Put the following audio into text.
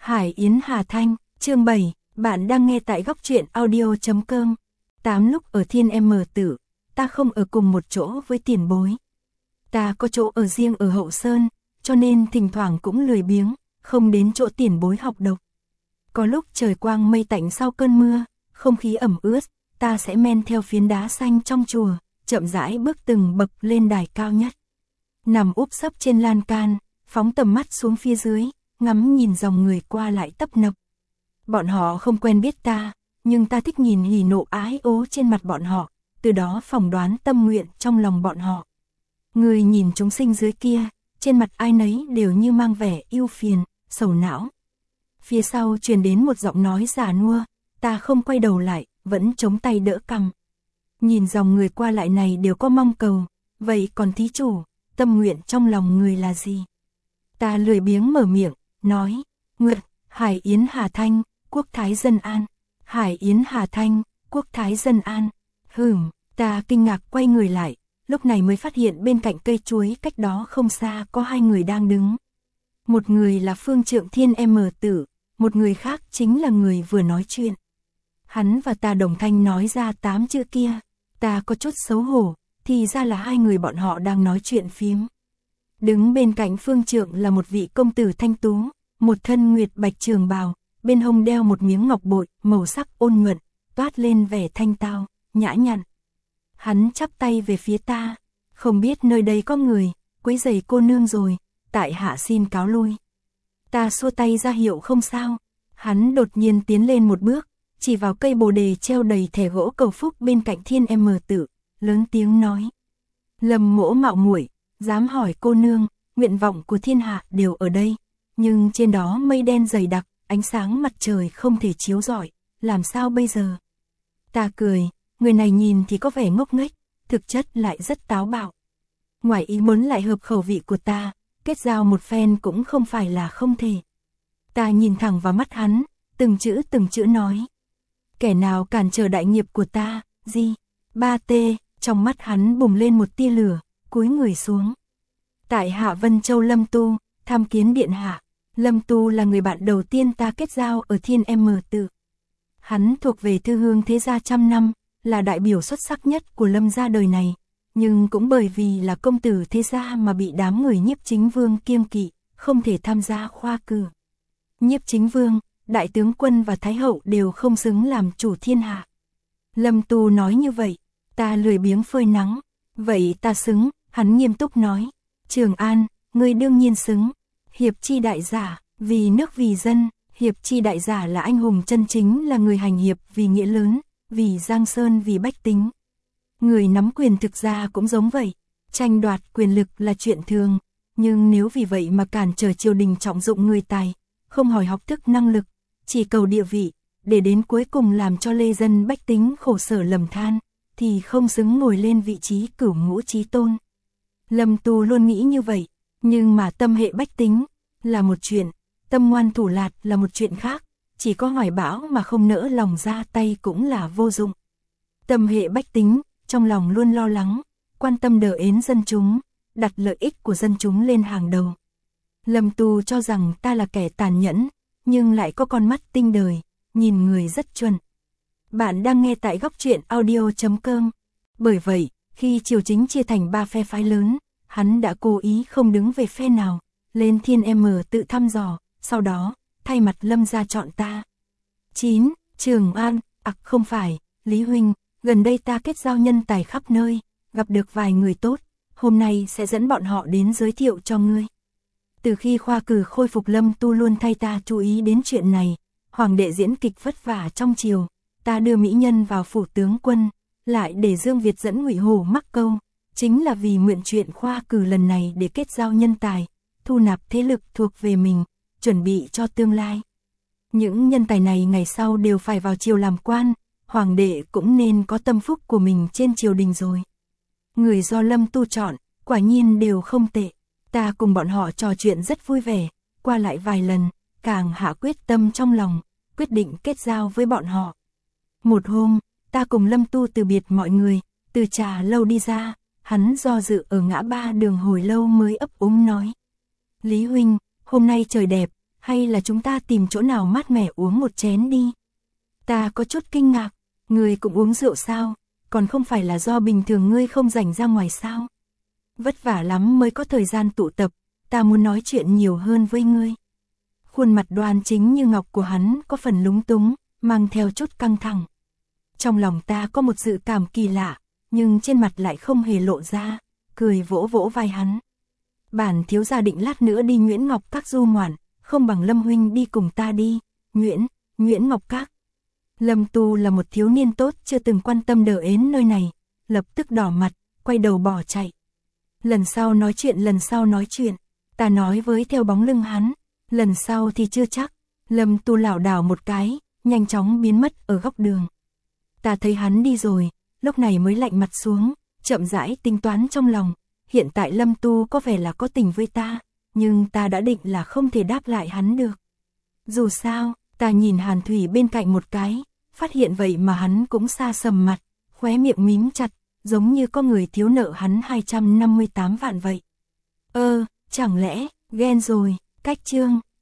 Hải Yến Hà Thanh, chương 7, bạn đang nghe tại góc truyện audio.com. 8 lúc ở Thiên M Tử, ta không ở cùng một chỗ với tiền bối. Ta có chỗ ở riêng ở Hậu Sơn, cho nên thỉnh thoảng cũng lười biếng, không đến chỗ tiền bối học độc. Có lúc trời quang mây tạnh sau cơn mưa, không khí ẩm ướt, ta sẽ men theo phiến đá xanh trong chùa, chậm rãi bước từng bậc lên đài cao nhất. Nằm úp sấp trên lan can, phóng tầm mắt xuống phía dưới, ngắm nhìn dòng người qua lại tấp nập. Bọn họ không quen biết ta, nhưng ta thích nhìn hỉ nộ ái ố trên mặt bọn họ, từ đó phỏng đoán tâm nguyện trong lòng bọn họ. Người nhìn chúng sinh dưới kia, trên mặt ai nấy đều như mang vẻ ưu phiền, sầu não. Phía sau truyền đến một giọng nói già nua, ta không quay đầu lại, vẫn chống tay đỡ cằm. Nhìn dòng người qua lại này đều có mong cầu, vậy còn thí chủ, tâm nguyện trong lòng người là gì? Ta lười biếng mở miệng, nói, nguyện, Hải Yến Hà Thanh, quốc thái dân an. Hải Yến Hà Thanh, quốc thái dân an. Ta kinh ngạc quay người lại, lúc này mới phát hiện bên cạnh cây chuối cách đó không xa có hai người đang đứng. Một người là Phương Trượng Thiên M Tử, một người khác chính là người vừa nói chuyện. Hắn và ta đồng thanh nói ra 8 chữ kia, ta có chút xấu hổ, thì ra là hai người bọn họ đang nói chuyện phiếm. Đứng bên cạnh Phương Trượng là một vị công tử thanh tú, một thân nguyệt bạch trường bào, bên hông đeo một miếng ngọc bội, màu sắc ôn nhuận, toát lên vẻ thanh tao, nhã nhặn. Hắn chắp tay về phía ta, không biết nơi đây có người, quấy rầy cô nương rồi, tại hạ xin cáo lui. Ta xua tay ra hiệu không sao, hắn đột nhiên tiến lên một bước, chỉ vào cây bồ đề treo đầy thẻ gỗ cầu phúc bên cạnh Thiên M Tử, lớn tiếng nói: Lâm mỗ mạo muội, dám hỏi cô nương, nguyện vọng của thiên hạ đều ở đây, nhưng trên đó mây đen dày đặc, ánh sáng mặt trời không thể chiếu rọi, làm sao bây giờ? Ta cười, người này nhìn thì có vẻ ngốc nghếch, thực chất lại rất táo bạo. Ngoài ý muốn lại hợp khẩu vị của ta, kết giao một phen cũng không phải là không thể. Ta nhìn thẳng vào mắt hắn, từng chữ nói: Kẻ nào cản trở đại nghiệp của ta, gì? 3T, trong mắt hắn bùng lên một tia lửa, cúi người xuống. Tại hạ Vân Châu Lâm Tu, tham kiến điện hạ. Lâm Tu là người bạn đầu tiên ta kết giao ở Thiên M Tử. Hắn thuộc về thư hương thế gia trăm năm, là đại biểu xuất sắc nhất của Lâm gia đời này, nhưng cũng bởi vì là công tử thế gia mà bị đám người Nhiếp Chính Vương kiêng kỵ, không thể tham gia khoa cử. Nhiếp Chính Vương, đại tướng quân và thái hậu đều không xứng làm chủ thiên hạ. Lâm Tu nói như vậy, ta lười biếng phơi nắng, vậy ta xứng, hắn nghiêm túc nói: Trường An, ngươi đương nhiên xứng. Hiệp chi đại giả, vì nước vì dân, hiệp chi đại giả là anh hùng chân chính, là người hành hiệp vì nghĩa lớn, vì Giang Sơn, vì bách tính. Người nắm quyền thực ra cũng giống vậy, tranh đoạt quyền lực là chuyện thường, nhưng nếu vì vậy mà cản trở triều đình trọng dụng người tài, không hỏi học thức năng lực, chỉ cầu địa vị, để đến cuối cùng làm cho lê dân bách tính khổ sở lầm than, thì không xứng ngồi lên vị trí cửu ngũ chí tôn. Lâm Tu luôn nghĩ như vậy, nhưng mà tâm hệ bách tính là một chuyện, tâm ngoan thủ lạt là một chuyện khác, chỉ có hoài bão mà không nỡ lòng ra tay cũng là vô dụng. Tâm hệ bách tính, trong lòng luôn lo lắng, quan tâm đờ ến dân chúng, đặt lợi ích của dân chúng lên hàng đầu. Lâm Tu cho rằng ta là kẻ tàn nhẫn, nhưng lại có con mắt tinh đời, nhìn người rất chuẩn. Bạn đang nghe tại góc truyện audio.com. Bởi vậy, khi triều chính chia thành 3 phe phái lớn, hắn đã cố ý không đứng về phe nào, lên Thiên M Tự thăm dò, sau đó, thay mặt Lâm gia chọn ta. 9. Trường An, không phải, Lý Huynh, gần đây ta kết giao nhân tài khắp nơi, gặp được vài người tốt, hôm nay sẽ dẫn bọn họ đến giới thiệu cho ngươi. Từ khi khoa cử khôi phục, Lâm Tu luôn thay ta chú ý đến chuyện này, hoàng đệ diễn kịch vất vả trong triều, ta đưa mỹ nhân vào phủ tướng quân, lại để Dương Việt dẫn Ngụy Hổ mắc câu, chính là vì mượn chuyện khoa cử lần này để kết giao nhân tài, thu nạp thế lực thuộc về mình, chuẩn bị cho tương lai. Những nhân tài này ngày sau đều phải vào triều làm quan, hoàng đệ cũng nên có tâm phúc của mình trên triều đình rồi. Người do Lâm Tu chọn, quả nhiên đều không tệ, ta cùng bọn họ trò chuyện rất vui vẻ, qua lại vài lần, càng hạ quyết tâm trong lòng, quyết định kết giao với bọn họ. Một hôm, ta cùng Lâm Tu từ biệt mọi người, từ trà lâu đi ra, hắn do dự ở ngã ba đường hồi lâu mới ấp úng nói: Lý Huynh, hôm nay trời đẹp, hay là chúng ta tìm chỗ nào mát mẻ uống một chén đi. Ta có chút kinh ngạc, ngươi cũng uống rượu sao, còn không phải là do bình thường ngươi không rảnh ra ngoài sao. Vất vả lắm mới có thời gian tụ tập, ta muốn nói chuyện nhiều hơn với ngươi. Khuôn mặt đoan chính như ngọc của hắn có phần lúng túng, mang theo chút căng thẳng. Trong lòng ta có một dự cảm kỳ lạ, nhưng trên mặt lại không hề lộ ra, cười vỗ vỗ vai hắn. Bản thiếu gia định lát nữa đi Nguyễn Ngọc Các du ngoạn, không bằng Lâm huynh đi cùng ta đi. Nguyễn Ngọc Các. Lâm Tu là một thiếu niên tốt chưa từng quan tâm đờ ến nơi này, lập tức đỏ mặt, quay đầu bỏ chạy. Lần sau nói chuyện, ta nói với theo bóng lưng hắn, lần sau thì chưa chắc. Lâm Tu lảo đảo một cái, nhanh chóng biến mất ở góc đường. Ta thấy hắn đi rồi, lúc này mới lạnh mặt xuống, chậm rãi tính toán trong lòng. Hiện tại Lâm Tu có vẻ là có tình với ta, nhưng ta đã định là không thể đáp lại hắn được. Dù sao, ta nhìn Hàn Thủy bên cạnh một cái, phát hiện vậy mà hắn cũng xa sầm mặt, khóe miệng mím chặt, giống như có người thiếu nợ hắn 258 vạn vậy. Chẳng lẽ, ghen rồi, cách chương.